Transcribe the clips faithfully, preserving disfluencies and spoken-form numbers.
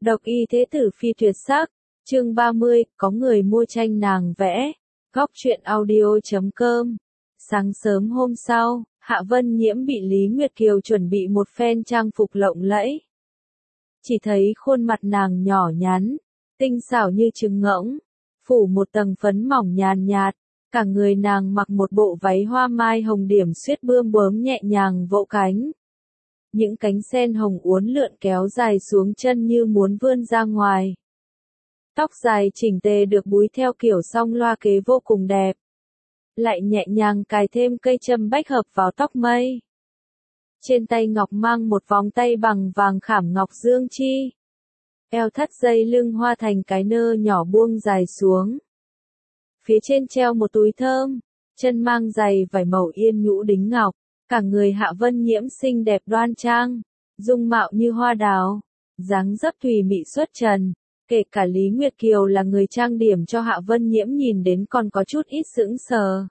Độc y thế tử phi tuyệt sắc, chương ba mươi, có người mua tranh nàng vẽ. Góc truyện audio chấm com. Sáng sớm hôm sau, Hạ Vân Nhiễm bị Lý Nguyệt Kiều chuẩn bị một phen trang phục lộng lẫy. Chỉ thấy khuôn mặt nàng nhỏ nhắn, tinh xảo như trứng ngỗng, phủ một tầng phấn mỏng nhàn nhạt, cả người nàng mặc một bộ váy hoa mai hồng điểm xuyết bươm bướm nhẹ nhàng vỗ cánh. Những cánh sen hồng uốn lượn kéo dài xuống chân như muốn vươn ra ngoài. Tóc dài chỉnh tề được búi theo kiểu song loa kế vô cùng đẹp. Lại nhẹ nhàng cài thêm cây châm bách hợp vào tóc mây. Trên tay ngọc mang một vòng tay bằng vàng khảm ngọc dương chi. Eo thắt dây lưng hoa thành cái nơ nhỏ buông dài xuống. Phía trên treo một túi thơm, chân mang giày vải màu yên nhũ đính ngọc. Cả người Hạ Vân Nhiễm xinh đẹp đoan trang, dung mạo như hoa đào, dáng dấp thùy mị xuất trần, kể cả Lý Nguyệt Kiều là người trang điểm cho Hạ Vân Nhiễm nhìn đến còn có chút ít sững sờ.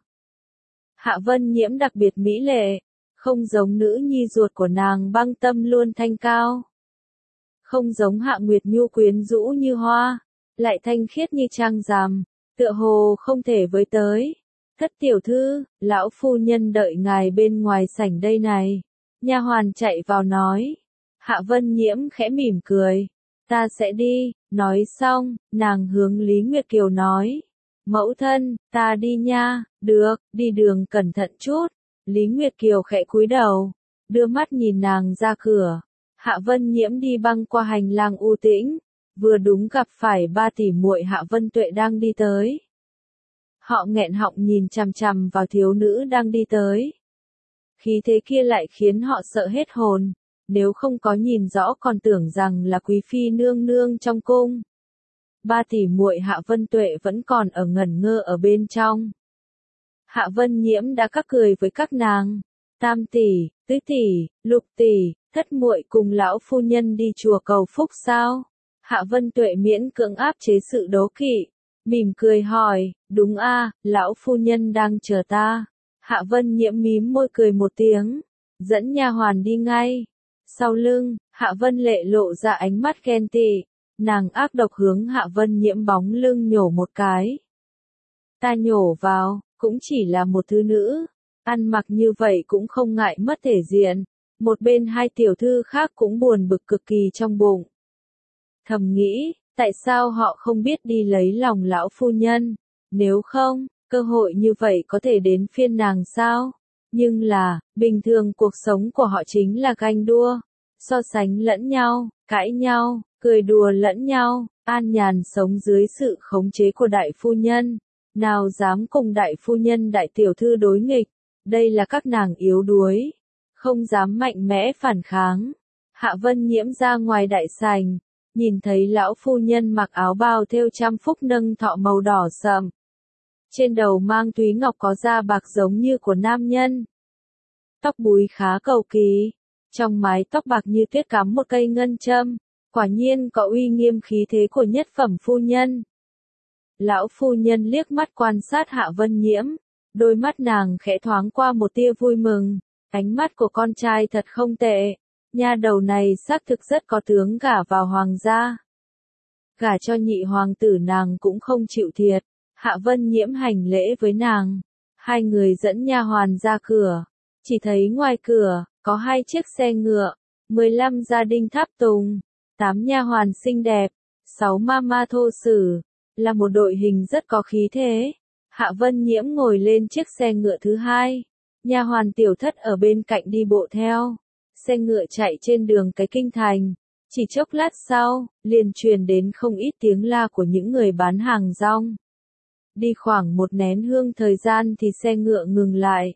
Hạ Vân Nhiễm đặc biệt mỹ lệ, không giống nữ nhi ruột của nàng Băng Tâm luôn thanh cao. Không giống Hạ Nguyệt Nhu quyến rũ như hoa, lại thanh khiết như trang rằm, tựa hồ không thể với tới. Thất tiểu thư, lão phu nhân đợi ngài bên ngoài sảnh đây này. Nha hoàn chạy vào nói. Hạ Vân Nhiễm khẽ mỉm cười. Ta sẽ đi, nói xong, nàng hướng Lý Nguyệt Kiều nói. Mẫu thân, ta đi nha, được, đi đường cẩn thận chút. Lý Nguyệt Kiều khẽ cúi đầu, đưa mắt nhìn nàng ra cửa. Hạ Vân Nhiễm đi băng qua hành lang u tĩnh, vừa đúng gặp phải ba tỷ muội Hạ Vân Tuệ đang đi tới. Họ nghẹn họng nhìn chằm chằm vào thiếu nữ đang đi tới. Khí thế kia lại khiến họ sợ hết hồn, nếu không có nhìn rõ còn tưởng rằng là quý phi nương nương trong cung. Ba tỷ muội Hạ Vân Tuệ vẫn còn ở ngẩn ngơ ở bên trong. Hạ Vân Nhiễm đã cắt cười với các nàng. Tam tỷ, tứ tỷ, lục tỷ, thất muội cùng lão phu nhân đi chùa cầu phúc sao? Hạ Vân Tuệ miễn cưỡng áp chế sự đố kỵ. Mỉm cười hỏi, đúng a, lão phu nhân đang chờ ta. Hạ Vân Nhiễm mím môi cười một tiếng, dẫn nha hoàn đi ngay. Sau lưng, Hạ Vân Lệ lộ ra ánh mắt ghen tị, nàng ác độc hướng Hạ Vân Nhiễm bóng lưng nhổ một cái. Ta nhổ vào, cũng chỉ là một thứ nữ, ăn mặc như vậy cũng không ngại mất thể diện. Một bên hai tiểu thư khác cũng buồn bực cực kỳ trong bụng. Thầm nghĩ, tại sao họ không biết đi lấy lòng lão phu nhân, nếu không, cơ hội như vậy có thể đến phiên nàng sao? Nhưng là, bình thường cuộc sống của họ chính là ganh đua, so sánh lẫn nhau, cãi nhau, cười đùa lẫn nhau, an nhàn sống dưới sự khống chế của đại phu nhân. Nào dám cùng đại phu nhân đại tiểu thư đối nghịch, đây là các nàng yếu đuối, không dám mạnh mẽ phản kháng. Hạ Vân Nhiễm ra ngoài đại sảnh. Nhìn thấy lão phu nhân mặc áo bào thêu trăm phúc nâng thọ màu đỏ sậm. Trên đầu mang túy ngọc có da bạc giống như của nam nhân. Tóc búi khá cầu kỳ. Trong mái tóc bạc như tuyết cắm một cây ngân châm. Quả nhiên có uy nghiêm khí thế của nhất phẩm phu nhân. Lão phu nhân liếc mắt quan sát Hạ Vân Nhiễm. Đôi mắt nàng khẽ thoáng qua một tia vui mừng. Ánh mắt của con trai thật không tệ. Nha đầu này xác thực rất có tướng gả vào hoàng gia. Gả cho nhị hoàng tử nàng cũng không chịu thiệt. Hạ Vân Nhiễm hành lễ với nàng. Hai người dẫn nha hoàn ra cửa. Chỉ thấy ngoài cửa, có hai chiếc xe ngựa, mười lăm gia đình tháp tùng, tám nha hoàn xinh đẹp, sáu mama thô sử, là một đội hình rất có khí thế. Hạ Vân Nhiễm ngồi lên chiếc xe ngựa thứ hai. Nha hoàn tiểu thất ở bên cạnh đi bộ theo. Xe ngựa chạy trên đường cái kinh thành, chỉ chốc lát sau, liền truyền đến không ít tiếng la của những người bán hàng rong. Đi khoảng một nén hương thời gian thì xe ngựa ngừng lại.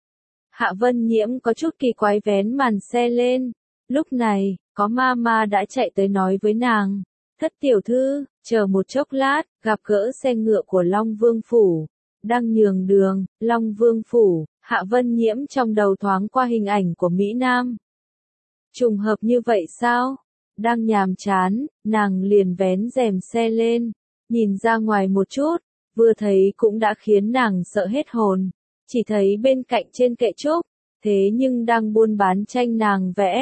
Hạ Vân Nhiễm có chút kỳ quái vén màn xe lên. Lúc này, có mama đã chạy tới nói với nàng. Thất tiểu thư, chờ một chốc lát, gặp gỡ xe ngựa của Long Vương Phủ. Đang nhường đường, Long Vương Phủ, Hạ Vân Nhiễm trong đầu thoáng qua hình ảnh của Mỹ Nam. Trùng hợp như vậy sao? Đang nhàm chán, nàng liền vén rèm xe lên, nhìn ra ngoài một chút, vừa thấy cũng đã khiến nàng sợ hết hồn. Chỉ thấy bên cạnh trên kệ trúc, thế nhưng đang buôn bán tranh nàng vẽ,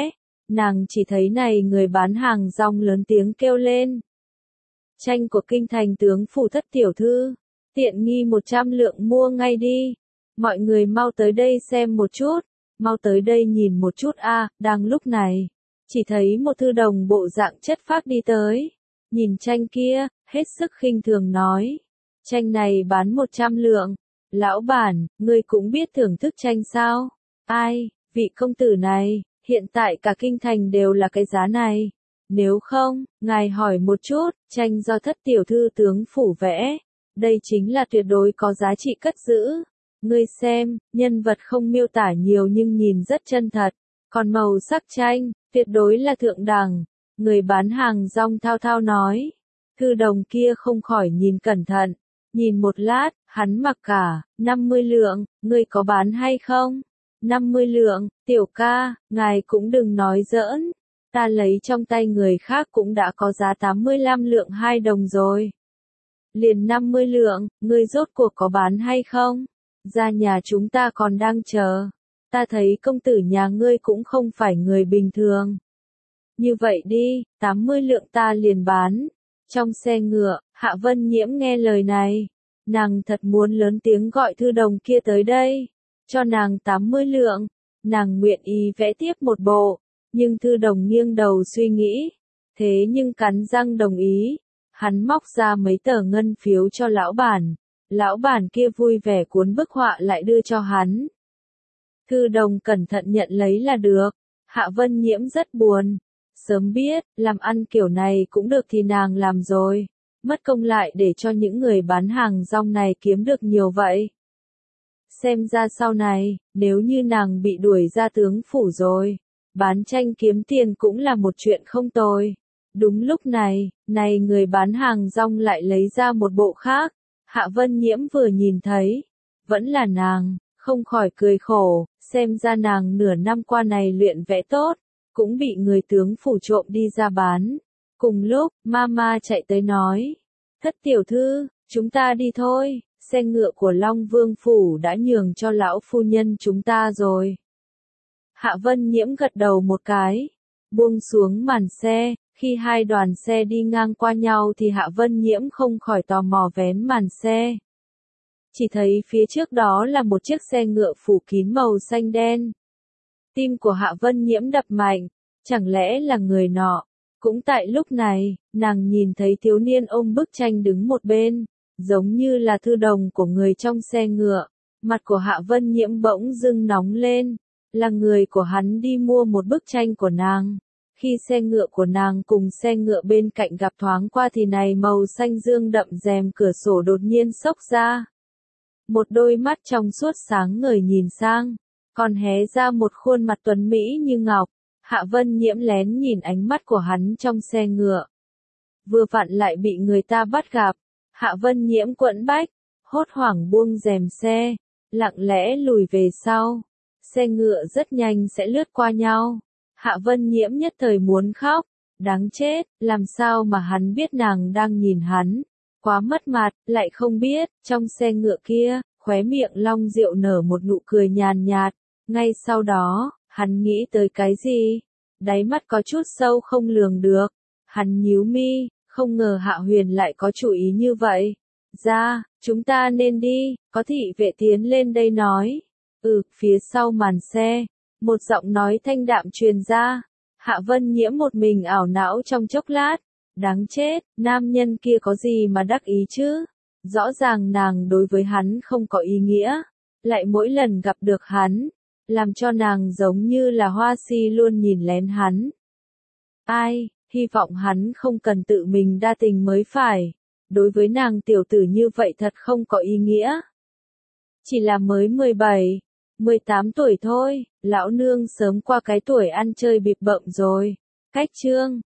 nàng chỉ thấy này người bán hàng rong lớn tiếng kêu lên. Tranh của kinh thành tướng phủ thất tiểu thư, tiện nghi một trăm lượng mua ngay đi. Mọi người mau tới đây xem một chút, mau tới đây nhìn một chút a. À, đang lúc này, chỉ thấy một thư đồng bộ dạng chất phác đi tới. Nhìn tranh kia, hết sức khinh thường nói. Tranh này bán một trăm lượng. Lão bản, ngươi cũng biết thưởng thức tranh sao? Ai, vị công tử này, hiện tại cả kinh thành đều là cái giá này. Nếu không, ngài hỏi một chút, tranh do thất tiểu thư tướng phủ vẽ. Đây chính là tuyệt đối có giá trị cất giữ. Ngươi xem, nhân vật không miêu tả nhiều nhưng nhìn rất chân thật. Còn màu sắc tranh, tuyệt đối là thượng đẳng. Người bán hàng rong thao thao nói. Thư đồng kia không khỏi nhìn cẩn thận. Nhìn một lát, hắn mặc cả, năm mươi lượng, ngươi có bán hay không? năm mươi lượng, tiểu ca, ngài cũng đừng nói giỡn. Ta lấy trong tay người khác cũng đã có giá tám mươi lăm lượng hai đồng rồi. Liền năm mươi lượng, ngươi rốt cuộc có bán hay không? Ra nhà chúng ta còn đang chờ. Ta thấy công tử nhà ngươi cũng không phải người bình thường. Như vậy đi, tám mươi lượng ta liền bán. Trong xe ngựa, Hạ Vân Nhiễm nghe lời này. Nàng thật muốn lớn tiếng gọi thư đồng kia tới đây. Cho nàng tám mươi lượng. Nàng nguyện ý vẽ tiếp một bộ. Nhưng thư đồng nghiêng đầu suy nghĩ. Thế nhưng cắn răng đồng ý. Hắn móc ra mấy tờ ngân phiếu cho lão bản. Lão bản kia vui vẻ cuốn bức họa lại đưa cho hắn. Thư đồng cẩn thận nhận lấy là được. Hạ Vân Nhiễm rất buồn. Sớm biết, làm ăn kiểu này cũng được thì nàng làm rồi. Mất công lại để cho những người bán hàng rong này kiếm được nhiều vậy. Xem ra sau này, nếu như nàng bị đuổi ra tướng phủ rồi, bán tranh kiếm tiền cũng là một chuyện không tồi. Đúng lúc này, này người bán hàng rong lại lấy ra một bộ khác. Hạ Vân Nhiễm vừa nhìn thấy, vẫn là nàng, không khỏi cười khổ, xem ra nàng nửa năm qua này luyện vẽ tốt, cũng bị người tướng phủ trộm đi ra bán. Cùng lúc, Mama chạy tới nói, thất tiểu thư, chúng ta đi thôi, xe ngựa của Long Vương phủ đã nhường cho lão phu nhân chúng ta rồi. Hạ Vân Nhiễm gật đầu một cái, buông xuống màn xe. Khi hai đoàn xe đi ngang qua nhau thì Hạ Vân Nhiễm không khỏi tò mò vén màn xe. Chỉ thấy phía trước đó là một chiếc xe ngựa phủ kín màu xanh đen. Tim của Hạ Vân Nhiễm đập mạnh, chẳng lẽ là người nọ. Cũng tại lúc này, nàng nhìn thấy thiếu niên ôm bức tranh đứng một bên, giống như là thư đồng của người trong xe ngựa. Mặt của Hạ Vân Nhiễm bỗng dưng nóng lên, là người của hắn đi mua một bức tranh của nàng. Khi xe ngựa của nàng cùng xe ngựa bên cạnh gặp thoáng qua thì này màu xanh dương đậm rèm cửa sổ đột nhiên xốc ra. Một đôi mắt trong suốt sáng ngời nhìn sang, còn hé ra một khuôn mặt tuấn mỹ như ngọc. Hạ Vân Nhiễm lén nhìn ánh mắt của hắn trong xe ngựa. Vừa vặn lại bị người ta bắt gặp. Hạ Vân Nhiễm quẫn bách, hốt hoảng buông rèm xe, lặng lẽ lùi về sau. Xe ngựa rất nhanh sẽ lướt qua nhau. Hạ Vân Nhiễm nhất thời muốn khóc, đáng chết, làm sao mà hắn biết nàng đang nhìn hắn, quá mất mặt, lại không biết, trong xe ngựa kia, khóe miệng Long Diệu nở một nụ cười nhàn nhạt, ngay sau đó, hắn nghĩ tới cái gì, đáy mắt có chút sâu không lường được, hắn nhíu mi, không ngờ Hạ Huyền lại có chủ ý như vậy, ra, chúng ta nên đi, có thị vệ tiến lên đây nói, ừ, phía sau màn xe. Một giọng nói thanh đạm truyền ra, Hạ Vân Nhiễm một mình ảo não trong chốc lát, đáng chết, nam nhân kia có gì mà đắc ý chứ, rõ ràng nàng đối với hắn không có ý nghĩa, lại mỗi lần gặp được hắn, làm cho nàng giống như là hoa si luôn nhìn lén hắn. Ai, hy vọng hắn không cần tự mình đa tình mới phải, đối với nàng tiểu tử như vậy thật không có ý nghĩa. Chỉ là mới mười bảy, mười tám tuổi thôi, lão nương sớm qua cái tuổi ăn chơi bịp bợm rồi. Cách chương